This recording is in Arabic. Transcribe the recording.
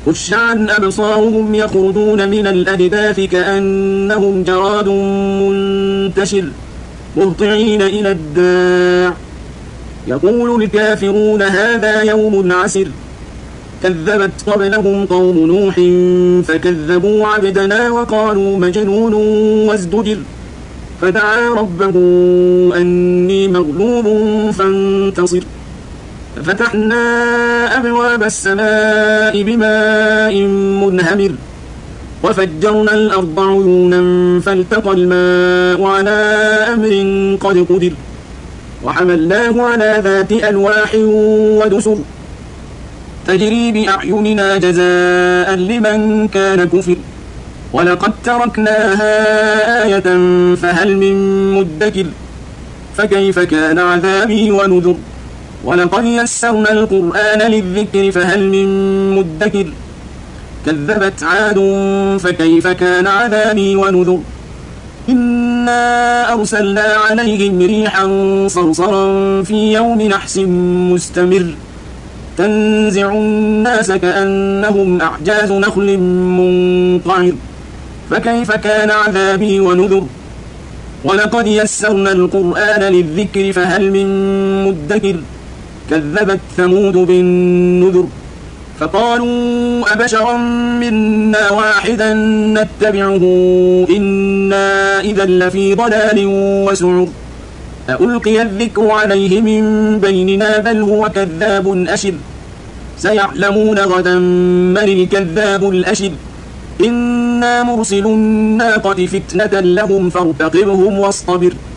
خشعا أبصارهم يخرجون من الأجداث كأنهم جراد منتشر مهطعين إلى الداع يقول الكافرون هذا يوم عسر كذبت قبلهم قوم نوح فكذبوا عبدنا وقالوا مجنون وازدجر فدعا ربه أني مغلوب فانتصر ففتحنا أبواب السماء بماء منهمر وفجرنا الأرض عيونا فالتقى الماء على أمر قد قدر وحملناه على ذات ألواح ودسر تجري بأعيننا جزاء لمن كان كفر ولقد تركناها آية فهل من مدكر فكيف كان عذابي ونذر ولقد يسرنا القرآن للذكر فهل من مدكر كذبت عاد فكيف كان عذابي ونذر إنا أرسلنا عليهم ريحا صرصرا في يوم نحس مستمر تنزع الناس كأنهم أعجاز نخل منقعر فكيف كان عذابي ونذر ولقد يسرنا القرآن للذكر فهل من مدكر كذبت ثمود بالنذر فقالوا أبشرا منا واحدا نتبعه إنا إذا لفي ضلال وسعر ألقي الذكر عليه من بيننا بل هو كذاب أشر سيعلمون غدا من الكذاب الأشر إنا مرسل الناقة فتنة لهم فارتقبهم واصطبر